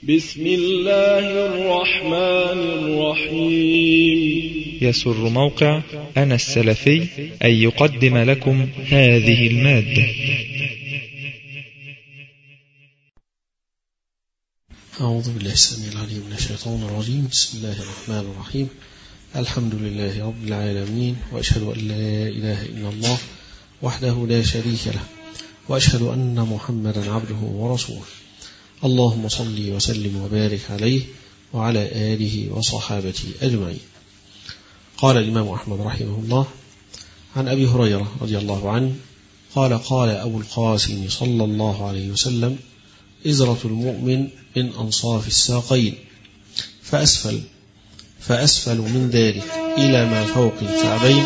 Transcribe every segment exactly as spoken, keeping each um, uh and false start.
بسم الله الرحمن الرحيم. يسر موقع أنا السلفي أن يقدم لكم هذه المادة. أعوذ بالله السميع العليم من الشيطان الرجيم. بسم الله الرحمن الرحيم. الحمد لله رب العالمين، وأشهد أن لا إله إلا الله وحده لا شريك له، وأشهد أن محمدا عبده ورسوله. اللهم صل وسلم وبارك عليه وعلى آله وصحابته أجمعين. قال الإمام أحمد رحمه الله عن أبي هريرة رضي الله عنه قال قال أبو القاسم صلى الله عليه وسلم: إزرة المؤمن من أنصاف الساقين فأسفل فأسفل من ذلك إلى ما فوق الكعبين.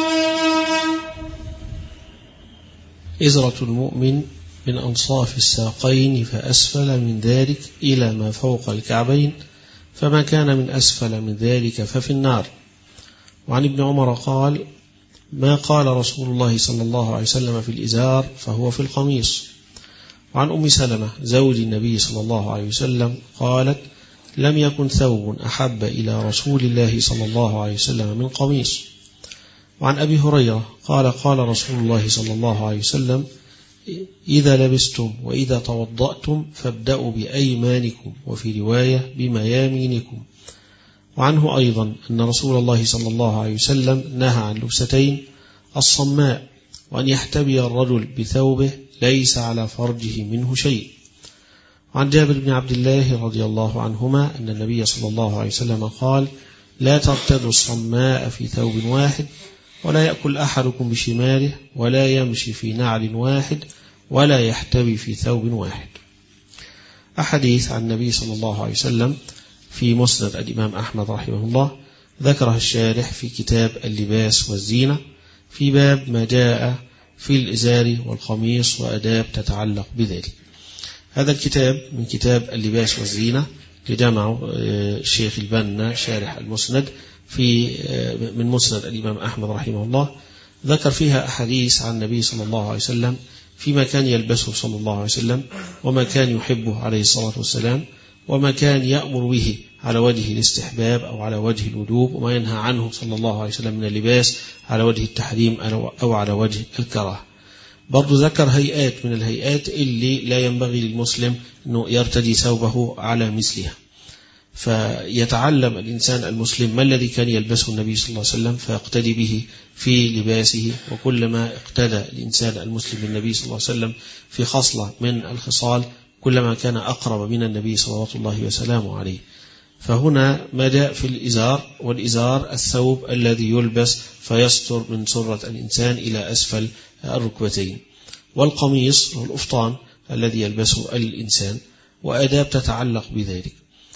إزرة المؤمن من أنصاف الساقين فأسفل من ذلك إلى ما فوق الكعبين، فما كان من أسفل من ذلك ففي النار. وعن ابن عمر قال: ما قال رسول الله صلى الله عليه وسلم في الإزار فهو في القميص. وعن أم سلمة زوج النبي صلى الله عليه وسلم قالت: لم يكن ثوب أحب إلى رسول الله صلى الله عليه وسلم من قميص. وعن أبي هريرة قال: قال رسول الله صلى الله عليه وسلم: إذا لبستم وإذا توضأتم فابدأوا بأيمانكم، وفي رواية بميامينكم. وعنه أيضا أن رسول الله صلى الله عليه وسلم نهى عن لبستين: الصماء، وأن يحتبي الرجل بثوبه ليس على فرجه منه شيء. وعن جابر بن عبد الله رضي الله عنهما أن النبي صلى الله عليه وسلم قال: لا ترتدوا الصماء في ثوب واحد، ولا يأكل أحدكم بشماله، ولا يمشي في نعل واحد، ولا يحتوي في ثوب واحد. أحاديث عن النبي صلى الله عليه وسلم في مسند الإمام أحمد رحمه الله ذكرها الشارح في كتاب اللباس والزينة في باب ما جاء في الإزار والقميص وأداب تتعلق بذلك. هذا الكتاب من كتاب اللباس والزينة لجمع الشيخ البنا شارح المسند في من مسند الإمام أحمد رحمه الله، ذكر فيها أحاديث عن النبي صلى الله عليه وسلم فيما كان يلبسه صلى الله عليه وسلم، وما كان يحبه عليه الصلاة والسلام، وما كان يأمر به على وجه الاستحباب أو على وجه الوجوب، وما ينهى عنه صلى الله عليه وسلم من اللباس على وجه التحريم أو على وجه الكراهة. برضو ذكر هيئات من الهيئات اللي لا ينبغي للمسلم أنه يرتدي ثوبه على مثلها، فيتعلم الإنسان المسلم ما الذي كان يلبسه النبي صلى الله عليه وسلم فيقتدي به في لباسه. وكلما اقتدى الإنسان المسلم بالنبي صلى الله عليه وسلم في خصلة من الخصال كلما كان أقرب من النبي صلى الله وسلامه عليه. فهنا ما جاء في الإزار، والإزار الثوب الذي يلبس فيستر من سرة الإنسان إلى أسفل الركبتين، والقميص والأفطان الذي يلبسه الإنسان، وأداب تتعلق بذلك.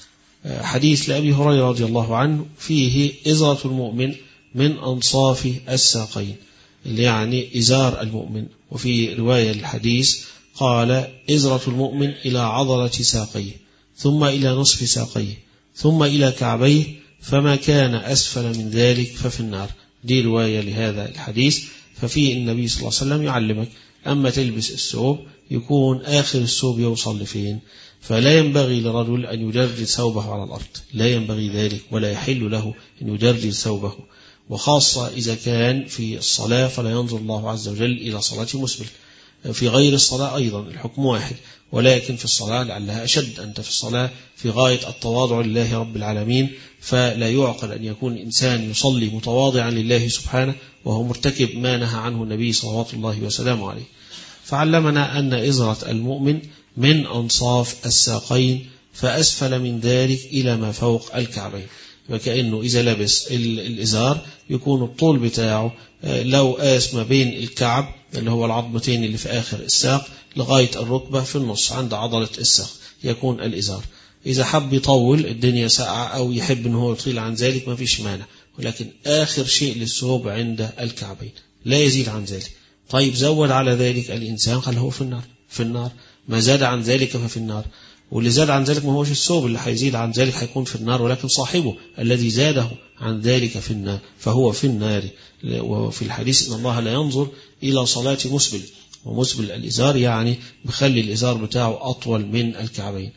حديث لأبي هريرة رضي الله عنه فيه إزرة المؤمن من أنصاف الساقين، اللي يعني إزار المؤمن. وفي رواية الحديث قال: إزرة المؤمن إلى عضلة ساقيه، ثم إلى نصف ساقيه، ثم إلى كعبيه، فما كان أسفل من ذلك ففي النار. دي رواية لهذا الحديث. ففيه النبي صلى الله عليه وسلم يعلمك أما تلبس الثوب يكون آخر الثوب يوصل لفين، فلا ينبغي لرجل أن يجرد ثوبه على الأرض، لا ينبغي ذلك، ولا يحل له أن يجرد ثوبه. وخاصة إذا كان في الصلاة فلا ينظر الله عز وجل إلى صلاة مسبل. في غير الصلاة أيضا الحكم واحد، ولكن في الصلاة لعلها أشد. أنت في الصلاة في غاية التواضع لله رب العالمين، فلا يعقل أن يكون إنسان يصلي متواضعا لله سبحانه وهو مرتكب ما نهى عنه النبي صلى الله وسلم عليه. فعلمنا أن إزرة المؤمن من أنصاف الساقين فأسفل من ذلك إلى ما فوق الكعبين. وكأنه إذا لبس الإزار يكون الطول بتاعه لو قاس ما بين الكعب اللي هو العظمتين اللي في آخر الساق لغاية الركبة في النص عند عضلة الساق يكون الإزار. إذا حب يطول الدنيا ساعة أو يحب أنه يطيل عن ذلك ما فيش مانع، ولكن آخر شيء للثوب عند الكعبين لا يزيد عن ذلك. طيب زود على ذلك الإنسان قال هو في النار، في النار. ما زاد عن ذلك ففي النار. واللي زاد عن ذلك ما هوش الثوب اللي هيزيد عن ذلك هيكون في النار، ولكن صاحبه الذي زاده عن ذلك في النار فهو في النار. وفي الحديث إن الله لا ينظر إلى صلاة مسبل، ومسبل الإزار يعني بخلي الإزار بتاعه أطول من الكعبين.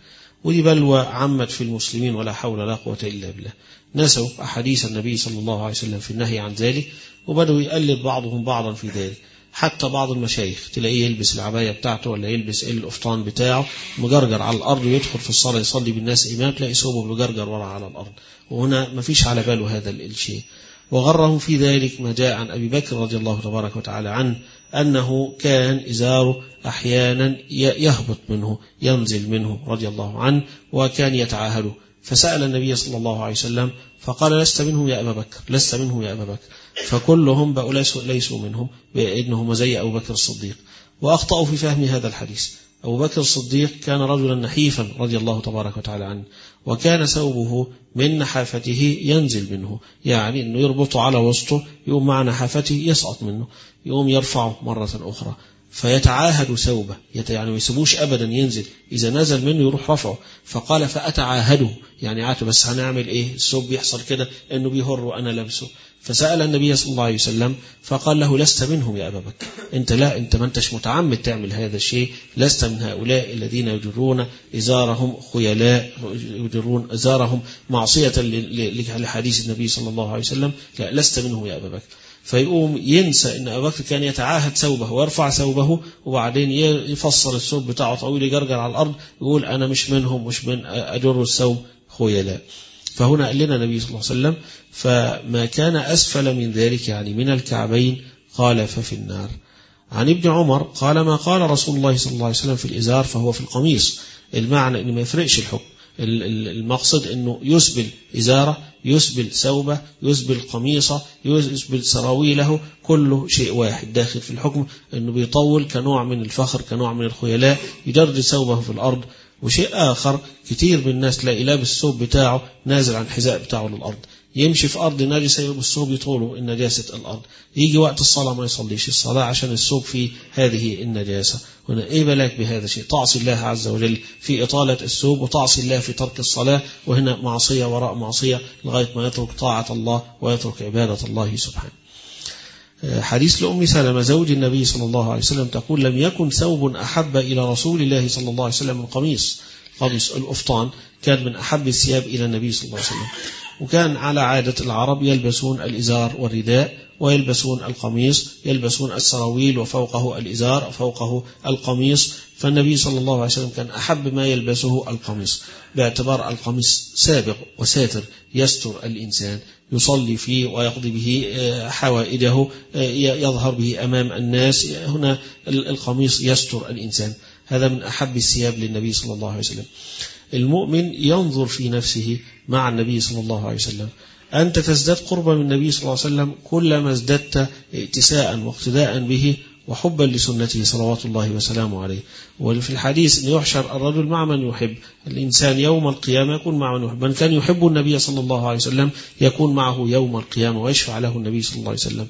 ودي بلوى عمت في المسلمين ولا حول ولا قوة إلا بالله. نسوا أحاديث النبي صلى الله عليه وسلم في النهي عن ذلك، وبدأوا يقلد بعضهم بعضا في ذلك. حتى بعض المشايخ تلاقيه يلبس العباية بتاعته ولا يلبس القفطان بتاعه مجرجر على الأرض ويدخل في الصلاة يصلي بالناس إمام، تلاقي ثوبه مجرجر ورا على الأرض، وهنا ما فيش على باله هذا الشيء. وغرهم في ذلك ما جاء عن أبي بكر رضي الله تبارك وتعالى عنه أنه كان إزاره أحيانا يهبط منه ينزل منه رضي الله عنه، وكان يتعاهده. فسأل النبي صلى الله عليه وسلم فقال لست منهم يا أبا بكر، لست منهم يا أبا بكر. فكلهم بقوا ليسوا منهم، بأنهم زي أبو بكر الصديق. وأخطأوا في فهم هذا الحديث. أبو بكر الصديق كان رجلا نحيفا رضي الله تبارك وتعالى عنه، وكان ثوبه من نحافته ينزل منه، يعني أنه يربطه على وسطه يقوم مع نحافته يسقط منه، يقوم يرفعه مرة أخرى. فيتعاهد ثوبه، يعني ما يسيبوش أبدا ينزل، إذا نزل منه يروح رفعه. فقال فأتعاهده، يعني عاته بس هنعمل إيه، الثوب بيحصل كده إنه بيهر وأنا لابسه. فسأل النبي صلى الله عليه وسلم فقال له لست منهم يا أبا بكر، أنت لا أنت ما أنتش متعمد تعمل هذا الشيء، لست من هؤلاء الذين يجرون إزارهم خيلاء، يجرون إزارهم معصية لحديث النبي صلى الله عليه وسلم، لا لست منهم يا أبا بكر. فيقوم ينسى ان ابو بكر كان يتعاهد ثوبه ويرفع ثوبه، وبعدين يفصل الثوب بتاعه طويل يجرجر على الارض، يقول انا مش منهم، مش من اجر الثوب خيلاء. فهنا قال لنا النبي صلى الله عليه وسلم فما كان اسفل من ذلك يعني من الكعبين قال ففي النار. عن ابن عمر قال ما قال رسول الله صلى الله عليه وسلم في الازار فهو في القميص. المعنى ان ما يفرقش الحكم، المقصد انه يسبل ازاره، يسبل ثوبه، يسبل قميصه، يسبل سراويله، كله شيء واحد داخل في الحكم، انه بيطول كنوع من الفخر، كنوع من الخيلاء، يجرد ثوبه في الارض. وشيء اخر كتير من الناس تلاقي لابس الثوب بتاعه نازل عن الحذاء بتاعه للارض، يمشي في أرض نجسة يلبس الثوب يطوله النجاسة الأرض، يجي وقت الصلاة ما يصليش الصلاة عشان الثوب في هذه النجاسة. هنا إيه بلاك بهذا الشيء، تعصي الله عز وجل في إطالة الثوب، وتعصي الله في ترك الصلاة، وهنا معصية وراء معصية لغاية ما يترك طاعة الله ويترك عبادة الله سبحانه. حديث لأم سلمة زوج النبي صلى الله عليه وسلم تقول لم يكن ثوب أحب إلى رسول الله صلى الله عليه وسلم من قميص. قميص القفطان كان من أحب الثياب إلى النبي صلى الله عليه وسلم، وكان على عادة العرب يلبسون الإزار والرداء ويلبسون القميص، يلبسون السراويل وفوقه الإزار وفوقه القميص. فالنبي صلى الله عليه وسلم كان أحب ما يلبسه القميص، باعتبار القميص سابق وساتر يستر الإنسان، يصلي فيه ويقضي به حوائجه، يظهر به أمام الناس. هنا القميص يستر الإنسان، هذا من أحب الثياب للنبي صلى الله عليه وسلم. المؤمن ينظر في نفسه مع النبي صلى الله عليه وسلم، أنت تزداد قربا من النبي صلى الله عليه وسلم كلما ازددت ائتساء واقتداء به وحبا لسنته صلوات الله وسلامه عليه. وفي الحديث أن يحشر الرجل مع من يحب، الإنسان يوم القيامة يكون مع من يحب، من كان يحب النبي صلى الله عليه وسلم يكون معه يوم القيامة ويشفع له النبي صلى الله عليه وسلم.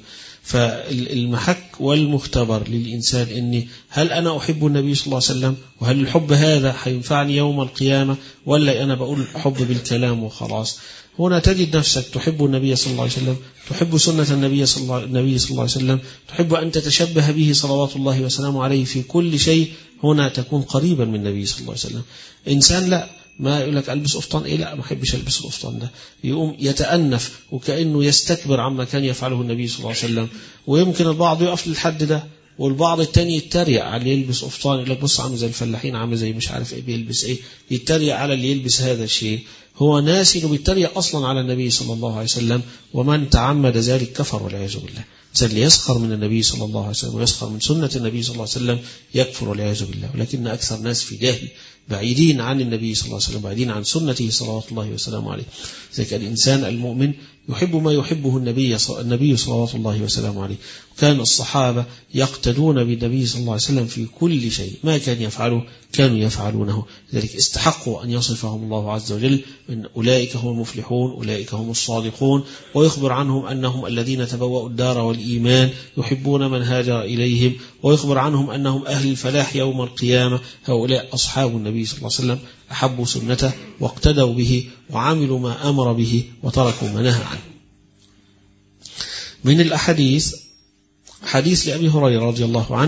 فالمحك والمختبر للإنسان إني هل أنا أحب النبي صلى الله عليه وسلم، وهل الحب هذا حينفعني يوم القيامة، ولا أنا بقول حب بالكلام وخلاص. هنا تجد نفسك تحب النبي صلى الله عليه وسلم، تحب سنة النبي صلى الله, النبي صلى الله عليه وسلم، تحب أن تتشبه به صلوات الله وسلامه عليه في كل شيء، هنا تكون قريبا من النبي صلى الله عليه وسلم. إنسان لا ما يقول لك ألبس قفطان، إيه لا ما أحبش ألبس القفطان ده، يقوم يتأنف وكأنه يستكبر عما كان يفعله النبي صلى الله عليه وسلم. ويمكن البعض يقف للحد ده، والبعض التاني يتريق على اللي يلبس قفطان، يقول لك بص عامل زي الفلاحين، عامل زي مش عارف ايه بيلبس ايه، يتريق على اللي يلبس هذا الشيء. هو ناسي انه بيتريق اصلا على النبي صلى الله عليه وسلم، ومن تعمد ذلك كفر والعياذ بالله. اللي يسخر من النبي صلى الله عليه وسلم ويسخر من سنة النبي صلى الله عليه وسلم يكفر والعياذ بالله. ولكن أكثر ناس في جاهل بعيدين عن النبي صلى الله عليه وسلم، بعيدين عن سنته صلوات الله وسلامه عليه. ذلك الإنسان المؤمن يحب ما يحبه النبي النبي صلوات الله وسلامه عليه. كان الصحابة يقتدون بالنبي صلى الله عليه وسلم في كل شيء، ما كان يفعله كانوا يفعلونه. لذلك استحقوا أن يصفهم الله عز وجل من أولئك هم المفلحون، أولئك هم الصادقون، ويخبر عنهم أنهم الذين تبوأوا الدار والإيمان يحبون من هاجر إليهم، ويخبر عنهم أنهم أهل الفلاح يوم القيامة. هؤلاء أصحاب النبي صلى الله عليه وسلم، أحبوا سنته واقتدوا به وعملوا ما أمر به وتركوا ما نهى عنه. من الأحاديث حديث لأبي هريرة رضي الله عنه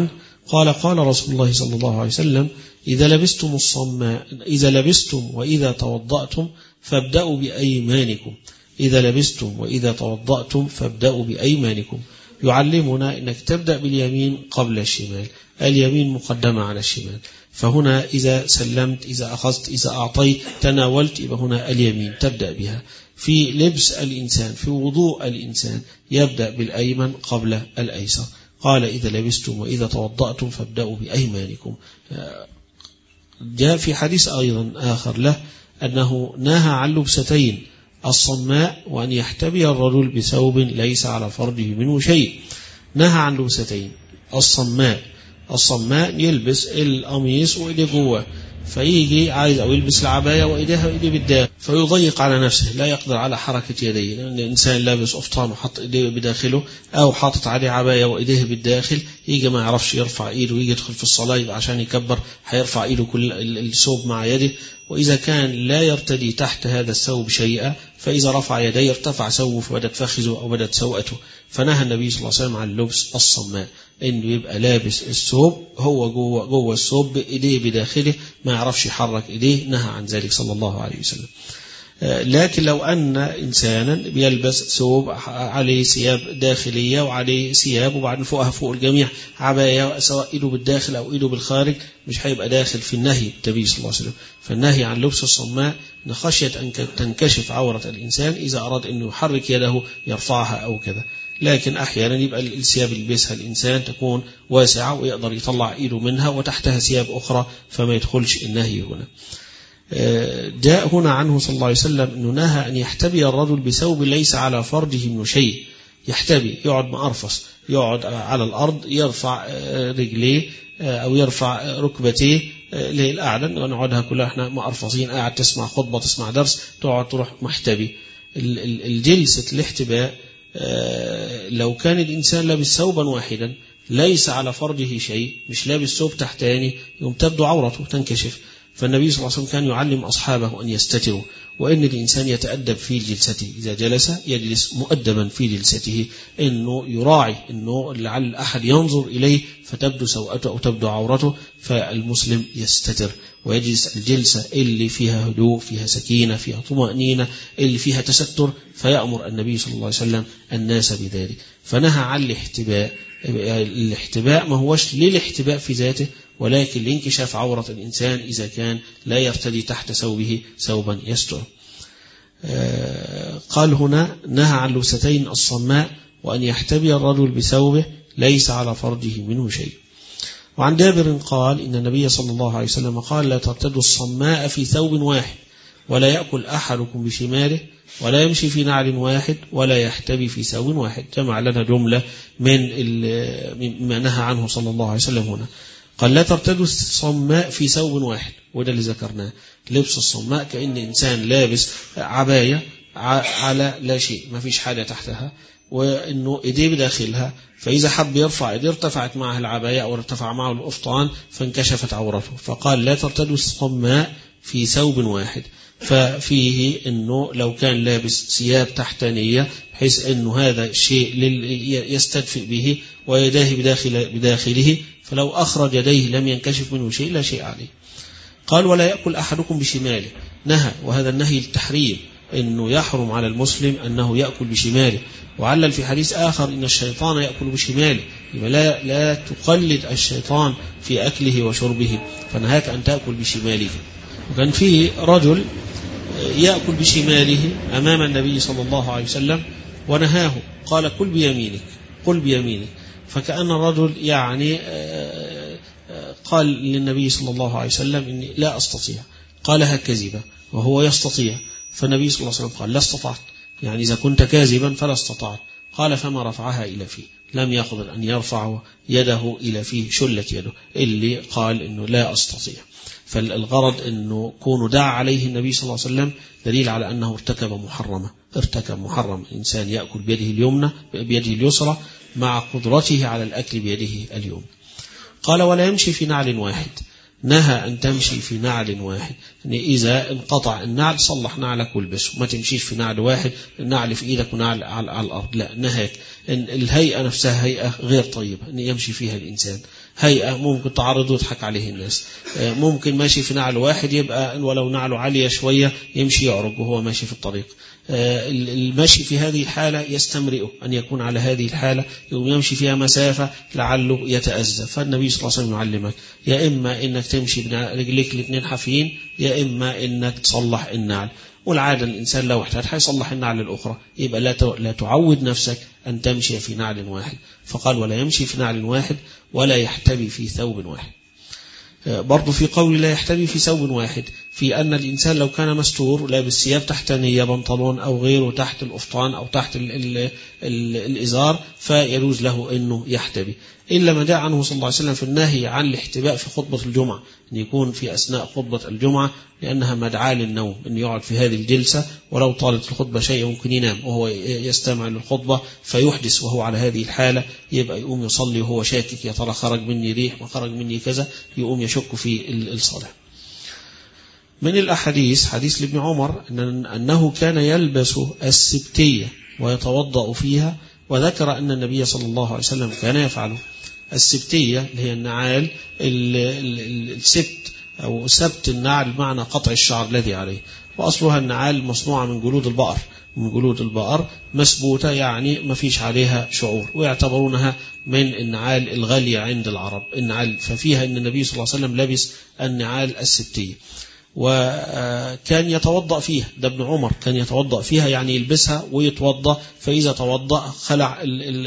قال قال رسول الله صلى الله عليه وسلم إذا لبستم الصماء إذا لبستم وإذا توضأتم فابدأوا بأيمانكم إذا لبستم وإذا توضأتم فابدأوا بأيمانكم. يعلمنا أنك تبدأ باليمين قبل الشمال، اليمين مقدمة على الشمال. فهنا إذا سلمت، إذا أخذت، إذا أعطيت، تناولت، يبقى هنا اليمين تبدأ بها. في لبس الإنسان، في وضوء الإنسان يبدأ بالأيمن قبل الأيسر. قال إذا لبستم وإذا توضأتم فابدأوا بأيمانكم. جاء في حديث أيضا آخر له أنه نهى عن لبستين، الصماء وأن يحتبي الرجل بثوب ليس على فرجه منه شيء. نهى عن لبستين، الصماء الصماء يلبس القميص وإيديه جوه، فيجي عايز أو يلبس العباية وإيديها وإيديه بالداخل، فيضيق على نفسه، لا يقدر على حركة يديه، لأن الإنسان لابس قفطان وحط إيديه بداخله أو حاطط عليه عباية وإيديه بالداخل، يجي ما يعرفش يرفع إيده ويجي يدخل في الصلاة، يبقى عشان يكبر هيرفع إيده كل الثوب مع يده. وإذا كان لا يرتدي تحت هذا الثوب شيئا، فإذا رفع يديه ارتفع ثوبه فبدت فخذه أو بدت سوءته. فنهى النبي صلى الله عليه وسلم عن لبس الصماء، إنه يبقى لابس الثوب هو جوه جوه الثوب بإيديه بداخله، ما يعرفش يحرك إيديه، نهى عن ذلك صلى الله عليه وسلم. لكن لو أن إنسانا بيلبس ثوب عليه ثياب داخلية وعليه ثياب وبعدين فوقها فوق الجميع عباية، سواء إيده بالداخل أو إيده بالخارج، مش هيبقى داخل في النهي النبي صلى الله عليه وسلم. فالنهي عن لبس الصماء خشية أن تنكشف عورة الإنسان إذا أراد أنه يحرك يده يرفعها أو كذا. لكن أحيانا يبقى الثياب اللي يلبسها الإنسان تكون واسعة ويقدر يطلع إيده منها وتحتها ثياب أخرى، فما يدخلش النهي هنا. جاء هنا عنه صلى الله عليه وسلم أنه نهى أن يحتبي الرجل بثوب ليس على فرجه من شيء. يحتبي يقعد مأرفص، يقعد على الأرض، يرفع رجليه أو يرفع ركبتيه للأعلى، نقعدها كلها احنا مأرفصين، قاعد تسمع خطبة تسمع درس تقعد تروح محتبي. الجلسة الاحتباء لو كان الإنسان لابس ثوبا واحدا ليس على فرجه شيء، مش لابس ثوب تحتاني، يوم تبدو عورته تنكشف. فالنبي صلى الله عليه وسلم كان يعلم أصحابه أن يستتروا، وأن الإنسان يتأدب في جلسته، إذا جلس يجلس مؤدبا في جلسته، أنه يراعي أنه لعل أحد ينظر إليه فتبدو سوءته أو تبدو عورته، فالمسلم يستتر ويجلس الجلسة اللي فيها هدوء، فيها سكينة، فيها طمأنينة، اللي فيها تستر، فيأمر النبي صلى الله عليه وسلم الناس بذلك. فنهى عن الاحتباء. الاحتباء ما هوش للاحتباء في ذاته، ولكن لانكشاف عورة الإنسان إذا كان لا يرتدي تحت ثوبه ثوبا يستر. قال هنا نهى عن لبستين، الصماء وأن يحتبي الرجل بثوبه ليس على فرجه منه شيء. وعن جابر قال إن النبي صلى الله عليه وسلم قال لا ترتدوا الصماء في ثوب واحد، ولا يأكل أحدكم بشماله، ولا يمشي في نعل واحد، ولا يحتبي في ثوب واحد. جمع لنا جملة من ما نهى عنه صلى الله عليه وسلم هنا. قال لا ترتدوا الصماء في ثوب واحد، وده اللي ذكرناه، لبس الصماء كأن إنسان لابس عباية على لا شيء، ما فيش حاجة تحتها، وإنه إيديه بداخلها، فإذا حب يرفع إيديه ارتفعت معه العباية أو ارتفع معه القفطان فانكشفت عورته. فقال لا ترتدوا الصماء في ثوب واحد. ففيه أنه لو كان لابس ثياب تحتانية بحيث أنه هذا الشيء يستدفئ به ويداه بداخل بداخله، فلو أخرج يديه لم ينكشف منه شيء لا شيء عليه. قال ولا يأكل أحدكم بشماله، نهى، وهذا النهي التحريم، أنه يحرم على المسلم أنه يأكل بشماله. وعلل في حديث آخر إن الشيطان يأكل بشماله، لا, لا تقلد الشيطان في أكله وشربه، فنهاك أن تأكل بشماله. وكان فيه رجل يأكل بشماله أمام النبي صلى الله عليه وسلم ونهاه، قال كل بيمينك قل بيمينك. فكأن الرجل يعني قال للنبي صلى الله عليه وسلم إني لا أستطيع، قالها كذبة وهو يستطيع. فالنبي صلى الله عليه وسلم قال لا استطعت، يعني إذا كنت كاذبا فلا استطعت. قال فما رفعها إلى فيه، لم يقدر أن يرفع يده إلى فيه، شلت يده، اللي قال إنه لا أستطيع. فالغرض أنه كون دعا عليه النبي صلى الله عليه وسلم دليل على أنه ارتكب محرمة، ارتكب محرم. الإنسان يأكل بيده اليمنى بيده اليسرى مع قدرته على الأكل بيده اليمنى. قال ولا يمشي في نعل واحد، نهى أن تمشي في نعل واحد. إن إذا انقطع النعل صلح نعلك والبسه، ما تمشيش في نعل واحد، النعل في إيدك ونعل على, على الأرض، لا نهاك. إن الهيئة نفسها هيئة غير طيبة إن يمشي فيها الإنسان، هيئة ممكن تعرض ويضحك عليه الناس، ممكن ماشي في نعل واحد يبقى ولو نعله عالية شوية يمشي يعرج وهو ماشي في الطريق. المشي في هذه الحالة يستمرئه أن يكون على هذه الحالة، يوم يمشي فيها مسافة لعله يتأذى. فالنبي صلى الله عليه وسلم يعلمك يا إما إنك تمشي برجليك الاثنين حافيين، يا إما إنك تصلح النعل. والعادة الإنسان لو احتاج هيصلح النعل الأخرى، يبقى لا لا تعود نفسك أن تمشي في نعل واحد. فقال ولا يمشي في نعل واحد ولا يحتبي في ثوب واحد. برضو في قول لا يحتبي في ثوب واحد، في أن الإنسان لو كان مستور لابس ثياب تحتانية بنطلون أو غيره تحت الأفطان أو تحت ال ال ال الإزار فيجوز له أنه يحتبي، إلا ما جاء عنه صلى الله عليه وسلم في النهي عن الاحتباء في خطبة الجمعة، أن يكون في أثناء خطبة الجمعة لأنها مدعاة للنوم، أن يقعد في هذه الجلسة ولو طالت الخطبة شيء ممكن ينام وهو يستمع للخطبة فيحدث وهو على هذه الحالة، يبقى يقوم يصلي وهو شاكك يا ترى خرج مني ريح ما خرج مني كذا، يقوم يشك في الصلاة. من الأحاديث حديث لابن عمر أنه كان يلبس السبتية ويتوضأ فيها، وذكر أن النبي صلى الله عليه وسلم كان يفعله. السبتية اللي هي النعال السبت أو سبت النعل معنى قطع الشعر الذي عليه، وأصلها النعال مصنوعة من جلود البقر، من جلود البقر مسبوتة يعني ما فيش عليها شعور، ويعتبرونها من النعال الغالية عند العرب النعال، ففيها أن النبي صلى الله عليه وسلم لبس النعال السبتية وكان يتوضأ فيها. ده ابن عمر كان يتوضأ فيها يعني يلبسها ويتوضأ، فإذا توضأ خلع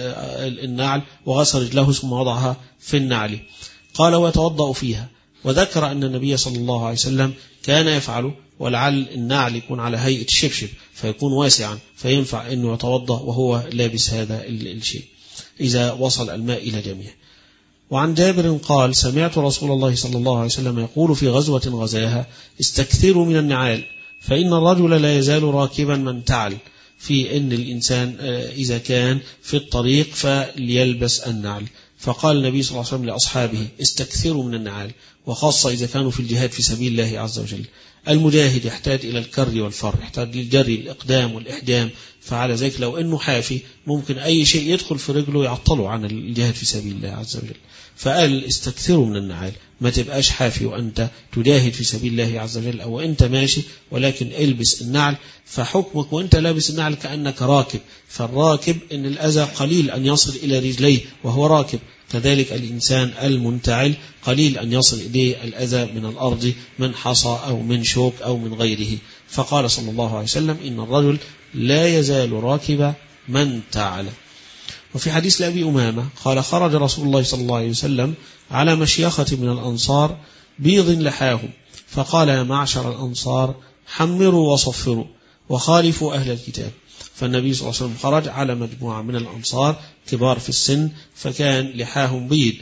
النعل وغسل رجله ثم وضعها في النعل. قال ويتوضأ فيها، وذكر أن النبي صلى الله عليه وسلم كان يفعله، ولعل النعل يكون على هيئة الشبشب فيكون واسعا فينفع أنه يتوضأ وهو لابس هذا الشيء إذا وصل الماء إلى جميع. وعن جابر قال سمعت رسول الله صلى الله عليه وسلم يقول في غزوة غزاها استكثروا من النعال فإن الرجل لا يزال راكبا من تعل، في أن الإنسان إذا كان في الطريق فليلبس النعل. فقال النبي صلى الله عليه وسلم لأصحابه استكثروا من النعال، وخاصة إذا كانوا في الجهاد في سبيل الله عز وجل. المجاهد يحتاج إلى الكر والفر، يحتاج للجري الإقدام والإحجام، فعلى ذلك لو أنه حافي ممكن أي شيء يدخل في رجله يعطله عن الجهاد في سبيل الله عز وجل. فقال استكثروا من النعال، ما تبقاش حافي وأنت تجاهد في سبيل الله عز وجل أو أنت ماشي، ولكن البس النعل. فحكمك وأنت لابس النعل كأنك راكب، فالراكب إن الأذى قليل أن يصل إلى رجليه وهو راكب، كذلك الإنسان المنتعل قليل أن يصل إليه الأذى من الأرض من حصى أو من شوك أو من غيره. فقال صلى الله عليه وسلم إن الرجل لا يزال راكب من تعل. وفي حديث لأبي أمامة قال خرج رسول الله صلى الله عليه وسلم على مشيخة من الأنصار بيض لحاهم، فقال يا معشر الأنصار حمروا وصفروا وخالفوا أهل الكتاب. فالنبي صلى الله عليه وسلم خرج على مجموعة من الأنصار كبار في السن، فكان لحاهم بيض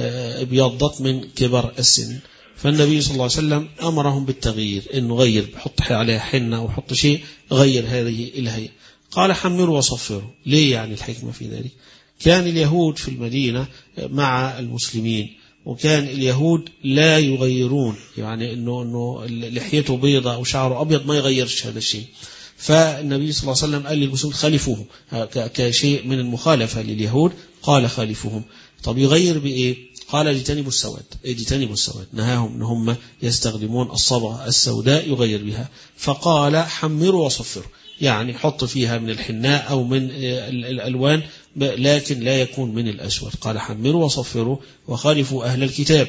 ابيضت من كبر السن، فالنبي صلى الله عليه وسلم أمرهم بالتغيير، إنه غير بحط عليها حنة أو حط شيء غير هذه الهيئة. قال حمروا وصفروا. ليه يعني الحكمة في ذلك؟ كان اليهود في المدينة مع المسلمين، وكان اليهود لا يغيرون، يعني إنه إنه لحيته بيضة أو شعره أبيض ما يغيرش هذا الشيء. فالنبي صلى الله عليه وسلم قال للمسلمين خالفوهم كشيء من المخالفة لليهود، قال خالفوهم. طب يغير بإيه؟ قال اجتنبوا السواد، اجتنبوا السواد، نهاهم ان هم يستخدمون الصبغة السوداء يغير بها. فقال حمروا وصفروا، يعني حط فيها من الحناء أو من الألوان لكن لا يكون من الأسود. قال حمروا وصفروا وخالفوا أهل الكتاب.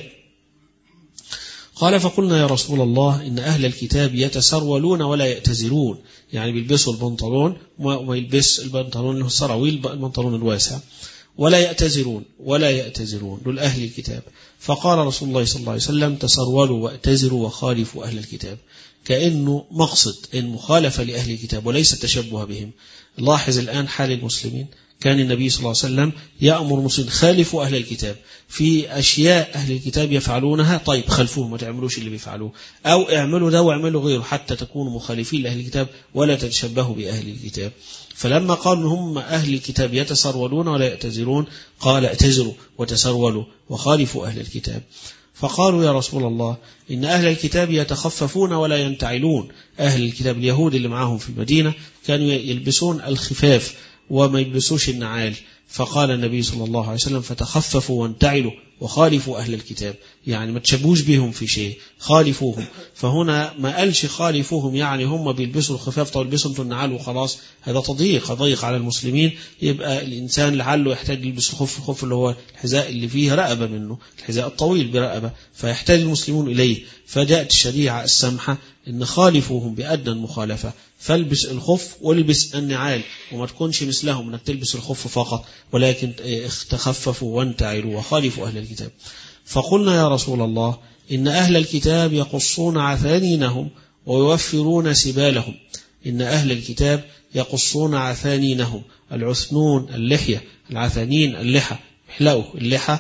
قال فقلنا يا رسول الله إن أهل الكتاب يتسرولون ولا يأتزرون، يعني بيلبسوا البنطلون وما يلبس البنطلون له السراويل البنطلون الواسع، ولا يأتزرون ولا يأتزرون دول أهل الكتاب. فقال رسول الله صلى الله عليه وسلم تسرولوا وأتزروا وخالفوا أهل الكتاب، كأنه مقصد المخالفة لأهل الكتاب وليس التشبه بهم. لاحظ الآن حال المسلمين، كان النبي صلى الله عليه وسلم يأمر المسلمين خالفوا أهل الكتاب في أشياء أهل الكتاب يفعلونها، طيب خلفوهم ما تعملوش اللي بيفعلوه، أو اعملوا ده واعملوا غيره حتى تكونوا مخالفين لأهل الكتاب ولا تتشبهوا بأهل الكتاب. فلما قالوا هم أهل الكتاب يتسرولون ولا يأتزرون، قال ائتزروا وتسرولوا وخالفوا أهل الكتاب. فقالوا يا رسول الله إن أهل الكتاب يتخففون ولا ينتعلون. أهل الكتاب اليهود اللي معهم في المدينة كانوا يلبسون الخفاف وما يلبسوش النعال. فقال النبي صلى الله عليه وسلم فتخففوا وانتعلوا وخالفوا أهل الكتاب، يعني ما تشبهوش بهم في شيء، خالفوهم. فهنا ما قالش خالفوهم يعني هم بيلبسوا الخفاف طب يلبسوا انتوا النعال وخلاص، هذا تضييق تضيق على المسلمين. يبقى الإنسان لعله يحتاج يلبس الخف، الخف اللي هو الحذاء اللي فيه رقبة منه، الحذاء الطويل برقبة، فيحتاج المسلمون إليه. فجاءت الشريعة السمحة إن خالفوهم بأدنى المخالفة، فالبس الخف والبس النعال، وما تكونش مثلهم انك تلبس الخف فقط، ولكن تخففوا وانتعلوا وخالفوا أهل الكتاب. فقلنا يا رسول الله إن أهل الكتاب يقصون عثانينهم ويوفرون سبالهم. إن أهل الكتاب يقصون عثانينهم، العثنون اللحية، العثانين اللحى، يحلقوا اللحى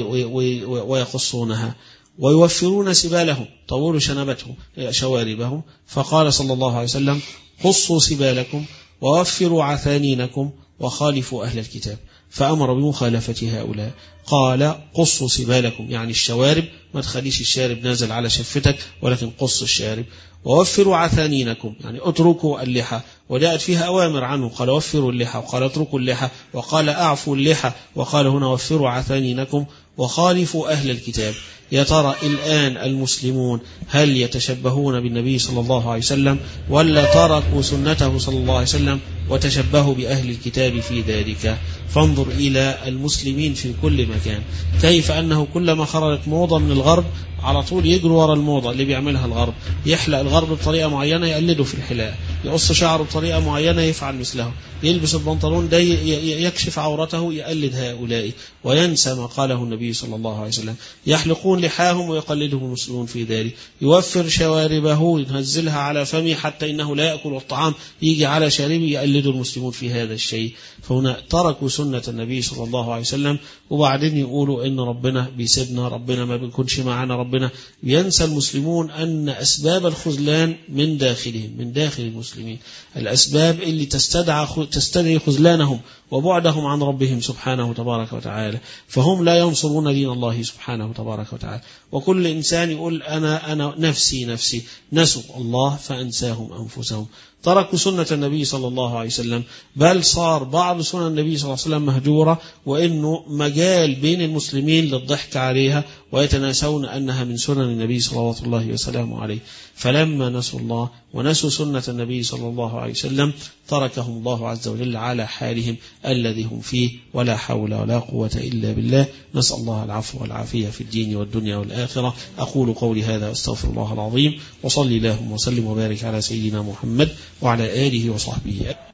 ويقصونها، ويوفرون سبالهم، طولوا شنبتهم شواربهم. فقال صلى الله عليه وسلم قصوا سبالكم ووفروا عثانينكم وخالفوا أهل الكتاب. فأمر بمخالفة هؤلاء، قال قصوا سبالكم يعني الشوارب، ما تخليش الشارب نازل على شفتك ولكن قص الشارب. ووفروا عثانينكم يعني اتركوا اللحى، وجاءت فيها أوامر عنه، قال وفروا اللحى وقال اتركوا اللحى وقال أعفوا اللحى وقال هنا وفروا عثانينكم وخالفوا أهل الكتاب. يا ترى الآن المسلمون هل يتشبهون بالنبي صلى الله عليه وسلم ولا تركوا سنته صلى الله عليه وسلم وتشبهوا بأهل الكتاب في ذلك؟ فانظر إلى المسلمين في كل مكان، كيف أنه كلما خرجت موضة من الغرب على طول يجروا وراء الموضة اللي بيعملها الغرب، يحلق الغرب بطريقة معينة يقلده في الحلاق، يقص شعره بطريقة معينة يفعل مثله، يلبس البنطلون ده يكشف عورته يقلد هؤلاء، وينسى ما قاله النبي صلى الله عليه وسلم. يحلقون لحاهم ويقلدهم المسلمون في ذلك، يوفر شواربه ينزلها على فمه حتى إنه لا يأكل الطعام يجي على شاربه يقلد المسلمون في هذا الشيء. فهنا تركوا سنة النبي صلى الله عليه وسلم، وبعدين يقولوا إن ربنا بيسيبنا، ربنا ما بيكونش معنا، ربنا ينسى المسلمون أن أسباب الخذلان من داخلهم، من داخل المسلمين، الأسباب اللي تستدعى تستدعي خذلانهم وبعدهم عن ربهم سبحانه تبارك وتعالى. فهم لا ينصرون دين الله سبحانه تبارك وتعالى. وكل إنسان يقول أنا أنا نفسي نفسي، نسوا الله فأنساهم أنفسهم. تركوا سنة النبي صلى الله عليه وسلم، بل صار بعض سنن النبي صلى الله عليه وسلم مهجورة، وإنه مجال بين المسلمين للضحك عليها ويتناسون أنها من سنن النبي صلى الله وسلم عليه. فلما نسوا الله ونسوا سنة النبي صلى الله عليه وسلم تركهم الله عز وجل على حالهم الذي هم فيه، ولا حول ولا قوة إلا بالله. نسأل الله العفو والعافية في الدين والدنيا والآخرة. أقول قولي هذا واستغفر الله العظيم، وصلي اللهم وسلم وبارك على سيدنا محمد وعلى آله وصحبه.